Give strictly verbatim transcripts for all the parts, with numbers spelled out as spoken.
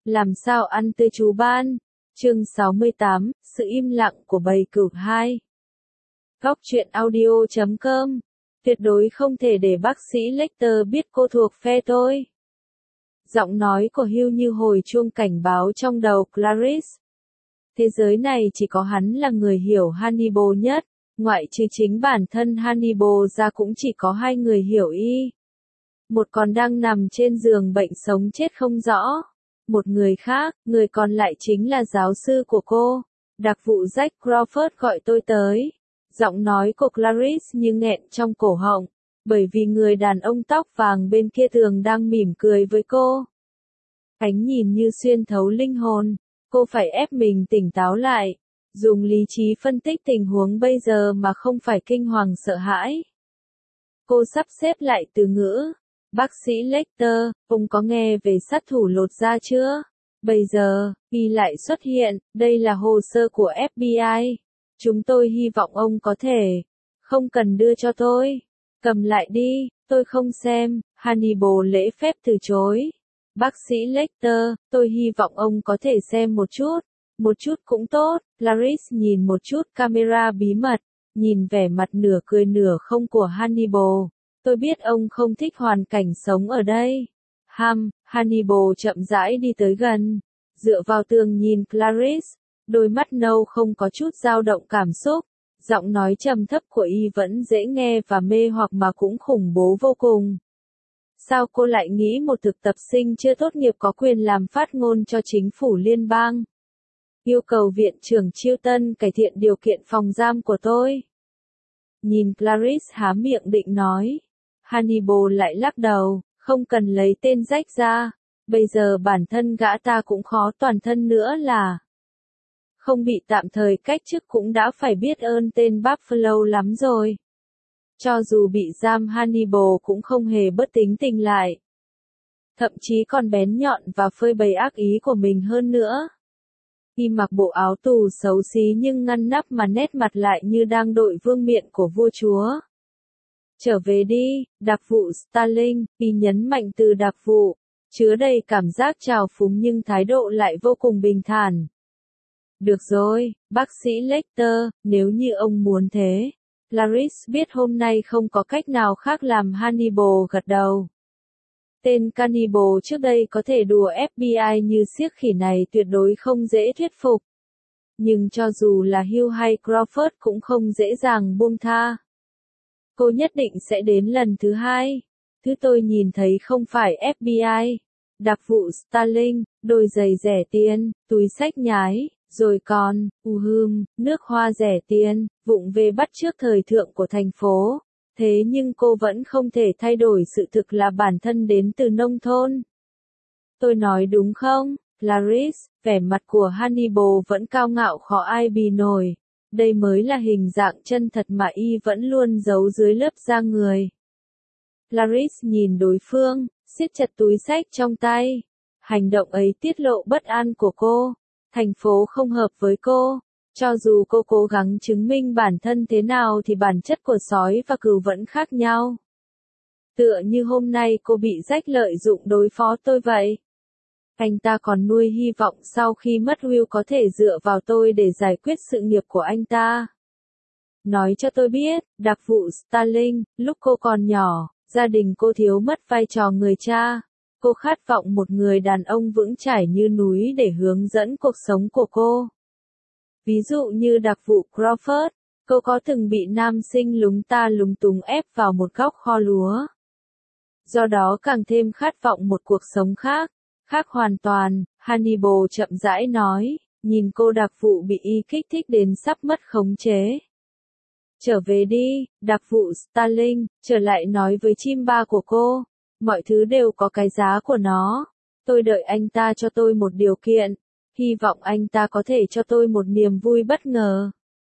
Làm sao ăn tươi chú ban? Chương sáu mươi tám, sự im lặng của bầy cừu hai. Góc truyện audio chấm com. Tuyệt đối không thể để bác sĩ Lecter biết cô thuộc phe tôi. Giọng nói của Hugh như hồi chuông cảnh báo trong đầu Clarice. Thế giới này chỉ có hắn là người hiểu Hannibal nhất, ngoại trừ chính bản thân Hannibal ra cũng chỉ có hai người hiểu y. Một còn đang nằm trên giường bệnh sống chết không rõ. Một người khác, người còn lại chính là giáo sư của cô. Đặc vụ Jack Crawford gọi tôi tới. Giọng nói của Clarice như nghẹn trong cổ họng, bởi vì người đàn ông tóc vàng bên kia tường đang mỉm cười với cô. Ánh nhìn như xuyên thấu linh hồn, cô phải ép mình tỉnh táo lại, dùng lý trí phân tích tình huống bây giờ mà không phải kinh hoàng sợ hãi. Cô sắp xếp lại từ ngữ. Bác sĩ Lecter, ông có nghe về sát thủ lột da chưa? Bây giờ, y lại xuất hiện, đây là hồ sơ của ép bê i. Chúng tôi hy vọng ông có thể. Không cần đưa cho tôi. Cầm lại đi, tôi không xem. Hannibal lễ phép từ chối. Bác sĩ Lecter, tôi hy vọng ông có thể xem một chút. Một chút cũng tốt. Clarice nhìn một chút camera bí mật, nhìn vẻ mặt nửa cười nửa không của Hannibal. Tôi biết ông không thích hoàn cảnh sống ở đây. Ham, Hannibal chậm rãi đi tới gần, dựa vào tường nhìn Clarice, đôi mắt nâu không có chút dao động cảm xúc, giọng nói trầm thấp của y vẫn dễ nghe và mê hoặc mà cũng khủng bố vô cùng. Sao cô lại nghĩ một thực tập sinh chưa tốt nghiệp có quyền làm phát ngôn cho chính phủ liên bang? Yêu cầu viện trưởng Chilton cải thiện điều kiện phòng giam của tôi. Nhìn Clarice há miệng định nói. Hannibal lại lắc đầu, không cần lấy tên Jack ra, bây giờ bản thân gã ta cũng khó toàn thân nữa là. Không bị tạm thời cách chức cũng đã phải biết ơn tên Buffalo lắm rồi. Cho dù bị giam Hannibal cũng không hề bớt tính tình lại. Thậm chí còn bén nhọn và phơi bày ác ý của mình hơn nữa. Y mặc bộ áo tù xấu xí nhưng ngăn nắp mà nét mặt lại như đang đội vương miện của vua chúa. Trở về đi, đặc vụ Starling, y nhấn mạnh từ đặc vụ, chứa đầy cảm giác trào phúng nhưng thái độ lại vô cùng bình thản. Được rồi, bác sĩ Lecter, nếu như ông muốn thế. Clarice biết hôm nay không có cách nào khác làm Hannibal gật đầu. Tên cannibal trước đây có thể đùa ép bê i như siếc khỉ này tuyệt đối không dễ thuyết phục. Nhưng cho dù là Hugh hay Crawford cũng không dễ dàng buông tha. Cô nhất định sẽ đến lần thứ hai. Thứ tôi nhìn thấy không phải ép bê i. Đặc vụ Starling, đôi giày rẻ tiền, túi xách nhái, rồi còn, u hưm, nước hoa rẻ tiền, vụng về bắt chước thời thượng của thành phố. Thế nhưng cô vẫn không thể thay đổi sự thực là bản thân đến từ nông thôn. Tôi nói đúng không, Clarice? Vẻ mặt của Hannibal vẫn cao ngạo khó ai bì nổi. Đây mới là hình dạng chân thật mà y vẫn luôn giấu dưới lớp da người. Clarice nhìn đối phương, siết chặt túi xách trong tay. Hành động ấy tiết lộ bất an của cô. Thành phố không hợp với cô. Cho dù cô cố gắng chứng minh bản thân thế nào thì bản chất của sói và cừu vẫn khác nhau. Tựa như hôm nay cô bị Jack lợi dụng đối phó tôi vậy. Anh ta còn nuôi hy vọng sau khi mất Will có thể dựa vào tôi để giải quyết sự nghiệp của anh ta. Nói cho tôi biết, đặc vụ Starling, lúc cô còn nhỏ, gia đình cô thiếu mất vai trò người cha. Cô khát vọng một người đàn ông vững chãi như núi để hướng dẫn cuộc sống của cô. Ví dụ như đặc vụ Crawford, cô có từng bị nam sinh lúng ta lúng túng ép vào một góc kho lúa. Do đó càng thêm khát vọng một cuộc sống khác. Khác hoàn toàn, Hannibal chậm rãi nói, nhìn cô đặc vụ bị y kích thích đến sắp mất khống chế. Trở về đi, đặc vụ Starling, trở lại nói với chim ba của cô, mọi thứ đều có cái giá của nó. Tôi đợi anh ta cho tôi một điều kiện, hy vọng anh ta có thể cho tôi một niềm vui bất ngờ.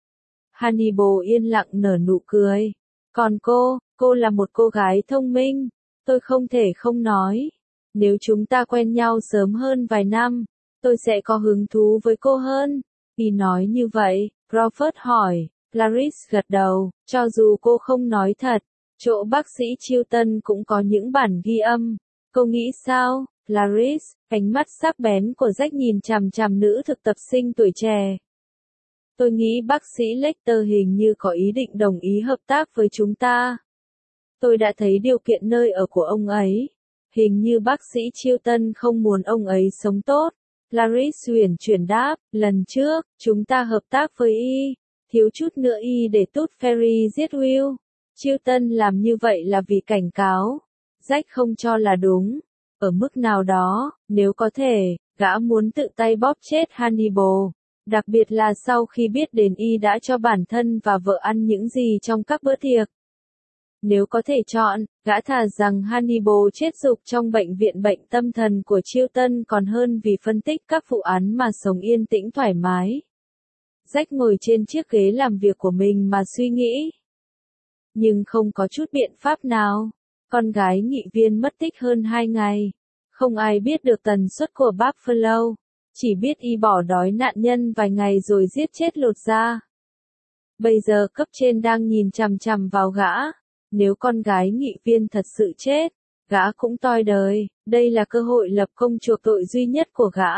Hannibal yên lặng nở nụ cười. Còn cô, cô là một cô gái thông minh, tôi không thể không nói. Nếu chúng ta quen nhau sớm hơn vài năm, tôi sẽ có hứng thú với cô hơn. Y nói như vậy, Crawford hỏi, Clarice gật đầu, cho dù cô không nói thật, chỗ bác sĩ Chilton cũng có những bản ghi âm. Cô nghĩ sao? Clarice, ánh mắt sắc bén của Jack nhìn chằm chằm nữ thực tập sinh tuổi trẻ. Tôi nghĩ bác sĩ Lecter hình như có ý định đồng ý hợp tác với chúng ta. Tôi đã thấy điều kiện nơi ở của ông ấy. Hình như bác sĩ Chilton không muốn ông ấy sống tốt. Clarice uyển chuyển đáp, lần trước, chúng ta hợp tác với y. Thiếu chút nữa y để tút Ferry giết Will. Chilton làm như vậy là vì cảnh cáo. Jack không cho là đúng. Ở mức nào đó, nếu có thể, gã muốn tự tay bóp chết Hannibal. Đặc biệt là sau khi biết đến y đã cho bản thân và vợ ăn những gì trong các bữa tiệc. Nếu có thể chọn, gã thà rằng Hannibal chết rục trong bệnh viện bệnh tâm thần của Chilton còn hơn vì phân tích các vụ án mà sống yên tĩnh thoải mái. Jack ngồi trên chiếc ghế làm việc của mình mà suy nghĩ. Nhưng không có chút biện pháp nào. Con gái nghị viên mất tích hơn hai ngày. Không ai biết được tần suất của Buffalo. Chỉ biết y bỏ đói nạn nhân vài ngày rồi giết chết lột da. Bây giờ cấp trên đang nhìn chằm chằm vào gã. Nếu con gái nghị viên thật sự chết, gã cũng toi đời. Đây là cơ hội lập công chuộc tội duy nhất của gã.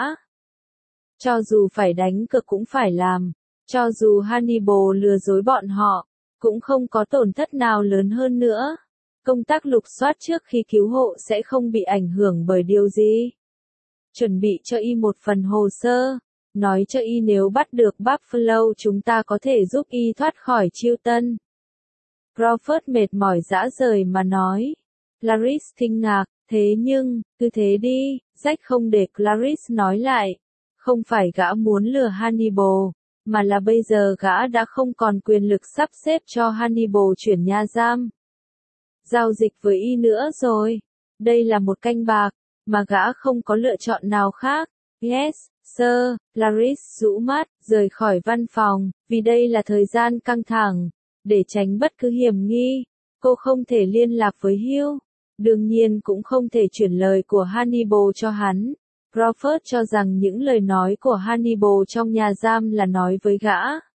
Cho dù phải đánh cược cũng phải làm. Cho dù Hannibal lừa dối bọn họ, cũng không có tổn thất nào lớn hơn nữa. Công tác lục soát trước khi cứu hộ sẽ không bị ảnh hưởng bởi điều gì. Chuẩn bị cho y một phần hồ sơ. Nói cho y nếu bắt được Buffalo chúng ta có thể giúp y thoát khỏi Chilton. Crawford mệt mỏi rã rời mà nói. Clarice kinh ngạc, thế nhưng, cứ thế đi, Jack không để Clarice nói lại. Không phải gã muốn lừa Hannibal, mà là bây giờ gã đã không còn quyền lực sắp xếp cho Hannibal chuyển nhà giam. Giao dịch với y nữa rồi. Đây là một canh bạc, mà gã không có lựa chọn nào khác. Yes, sir, Clarice rũ mắt, rời khỏi văn phòng, vì đây là thời gian căng thẳng. Để tránh bất cứ hiểm nghi, cô không thể liên lạc với Hugh. Đương nhiên cũng không thể chuyển lời của Hannibal cho hắn. Crawford cho rằng những lời nói của Hannibal trong nhà giam là nói với gã.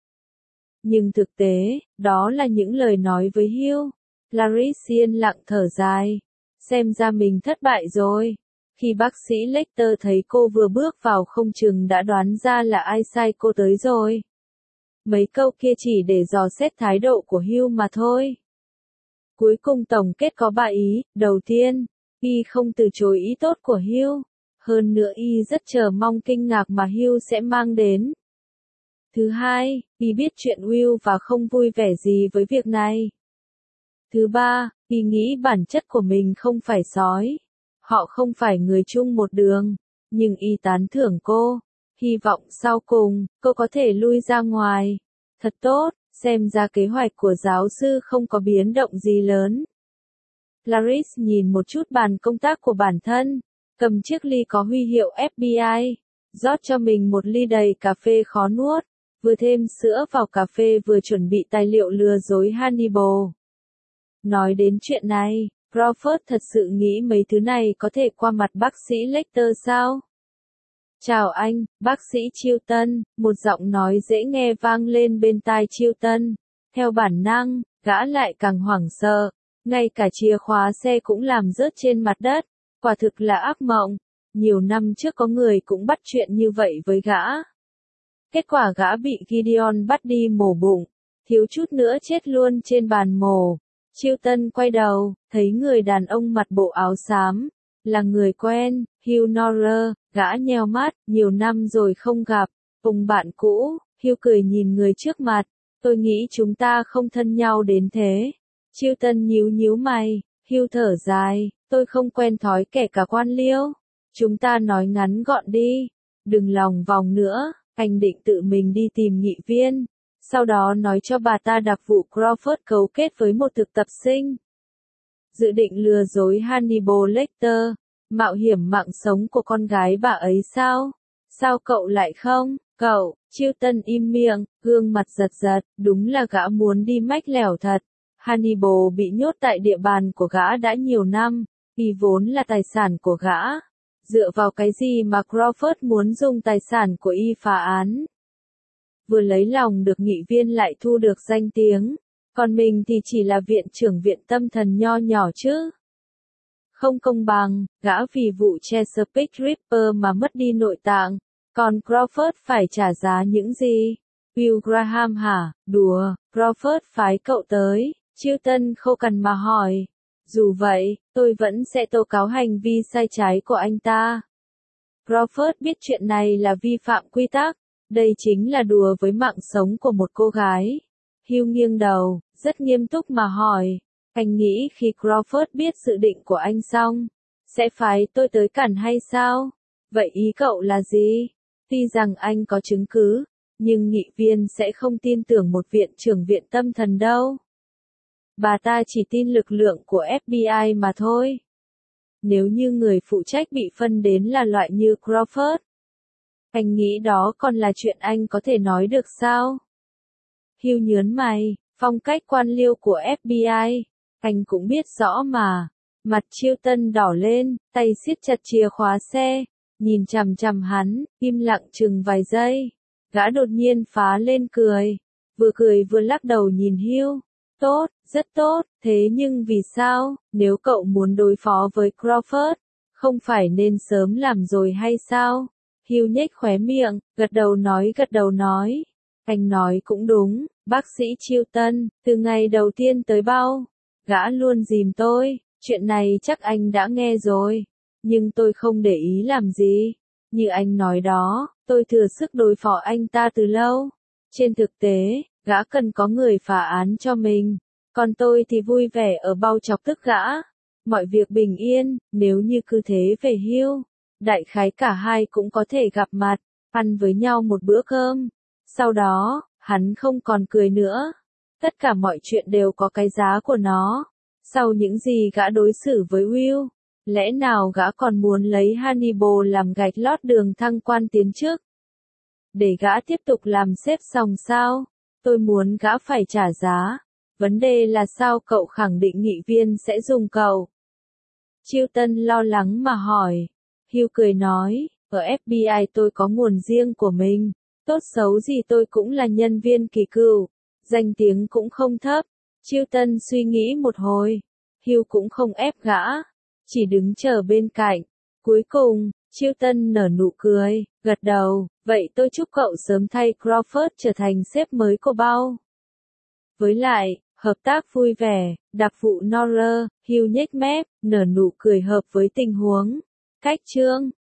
Nhưng thực tế, đó là những lời nói với Hugh. Clarice yên lặng thở dài. Xem ra mình thất bại rồi. Khi bác sĩ Lecter thấy cô vừa bước vào không chừng đã đoán ra là ai sai cô tới rồi. Mấy câu kia chỉ để dò xét thái độ của Hugh mà thôi. Cuối cùng tổng kết có ba ý. Đầu tiên, y không từ chối ý tốt của Hugh. Hơn nữa y rất chờ mong kinh ngạc mà Hugh sẽ mang đến. Thứ hai, y biết chuyện Will và không vui vẻ gì với việc này. Thứ ba, y nghĩ bản chất của mình không phải sói. Họ không phải người chung một đường. Nhưng y tán thưởng cô. Hy vọng sau cùng, cô có thể lui ra ngoài. Thật tốt, xem ra kế hoạch của giáo sư không có biến động gì lớn. Clarice nhìn một chút bàn công tác của bản thân. Cầm chiếc ly có huy hiệu F B I. Rót cho mình một ly đầy cà phê khó nuốt. Vừa thêm sữa vào cà phê vừa chuẩn bị tài liệu lừa dối Hannibal. Nói đến chuyện này, Crawford thật sự nghĩ mấy thứ này có thể qua mặt bác sĩ Lecter sao? Chào anh, bác sĩ Chilton, một giọng nói dễ nghe vang lên bên tai Chilton. Theo bản năng, gã lại càng hoảng sợ. Ngay cả chìa khóa xe cũng làm rớt trên mặt đất. Quả thực là ác mộng. Nhiều năm trước có người cũng bắt chuyện như vậy với gã. Kết quả gã bị Gideon bắt đi mổ bụng. Thiếu chút nữa chết luôn trên bàn mổ. Chilton quay đầu, thấy người đàn ông mặc bộ áo xám. Là người quen, Hugh Norrer. Gã nheo mắt, nhiều năm rồi không gặp. Cùng bạn cũ, Hugh cười nhìn người trước mặt. Tôi nghĩ chúng ta không thân nhau đến thế. Chilton nhíu nhíu mày. Hugh thở dài. Tôi không quen thói kẻ cả quan liêu. Chúng ta nói ngắn gọn đi. Đừng lòng vòng nữa. Anh định tự mình đi tìm nghị viên. Sau đó nói cho bà ta đặc vụ Crawford cấu kết với một thực tập sinh. Dự định lừa dối Hannibal Lecter. Mạo hiểm mạng sống của con gái bà ấy sao? Sao cậu lại không? Cậu, Chilton im miệng, gương mặt giật giật, đúng là gã muốn đi mách lẻo thật. Hannibal bị nhốt tại địa bàn của gã đã nhiều năm, y vốn là tài sản của gã. Dựa vào cái gì mà Crawford muốn dùng tài sản của y phá án? Vừa lấy lòng được nghị viên lại thu được danh tiếng, còn mình thì chỉ là viện trưởng viện tâm thần nho nhỏ chứ. Không công bằng, gã vì vụ Chesapeake Ripper mà mất đi nội tạng, còn Crawford phải trả giá những gì? Will Graham hả? Đùa, Crawford phái cậu tới, Chilton khô cằn mà hỏi. Dù vậy, tôi vẫn sẽ tố cáo hành vi sai trái của anh ta. Crawford biết chuyện này là vi phạm quy tắc, đây chính là đùa với mạng sống của một cô gái. Hugh nghiêng đầu, rất nghiêm túc mà hỏi, anh nghĩ khi Crawford biết dự định của anh xong, sẽ phái tôi tới cản hay sao? Vậy ý cậu là gì? Tuy rằng anh có chứng cứ, nhưng nghị viên sẽ không tin tưởng một viện trưởng viện tâm thần đâu. Bà ta chỉ tin lực lượng của ép bê i mà thôi. Nếu như người phụ trách bị phân đến là loại như Crawford, anh nghĩ đó còn là chuyện anh có thể nói được sao? Hugh nhớn mày, phong cách quan liêu của ép bê i, anh cũng biết rõ mà. Mặt Chilton đỏ lên, tay siết chặt chìa khóa xe, nhìn chằm chằm hắn, im lặng chừng vài giây. Gã đột nhiên phá lên cười, vừa cười vừa lắc đầu nhìn Hugh. Tốt, rất tốt, thế nhưng vì sao, nếu cậu muốn đối phó với Crawford, không phải nên sớm làm rồi hay sao? Hugh nhếch khóe miệng, gật đầu nói gật đầu nói. Anh nói cũng đúng, bác sĩ Chilton, từ ngày đầu tiên tới bao, gã luôn dìm tôi, chuyện này chắc anh đã nghe rồi, nhưng tôi không để ý làm gì. Như anh nói đó, tôi thừa sức đối phó anh ta từ lâu. Trên thực tế, gã cần có người phá án cho mình, còn tôi thì vui vẻ ở bao chọc tức gã. Mọi việc bình yên, nếu như cứ thế về Hugh, đại khái cả hai cũng có thể gặp mặt, ăn với nhau một bữa cơm. Sau đó, hắn không còn cười nữa. Tất cả mọi chuyện đều có cái giá của nó. Sau những gì gã đối xử với Will, lẽ nào gã còn muốn lấy Hannibal làm gạch lót đường thăng quan tiến trước? Để gã tiếp tục làm xếp sòng sao? Tôi muốn gã phải trả giá. Vấn đề là sao cậu khẳng định nghị viên sẽ dùng cậu? Chilton lo lắng mà hỏi. Hugh cười nói, ở ép bê i tôi có nguồn riêng của mình. Tốt xấu gì tôi cũng là nhân viên kỳ cựu. Danh tiếng cũng không thấp. Chilton suy nghĩ một hồi. Hugh cũng không ép gã. Chỉ đứng chờ bên cạnh. Cuối cùng, Chilton nở nụ cười, gật đầu. Vậy tôi chúc cậu sớm thay Crawford trở thành sếp mới của bao. Với lại, hợp tác vui vẻ, đặc vụ Nora, Hugh nhếch mép, nở nụ cười hợp với tình huống. Cách chương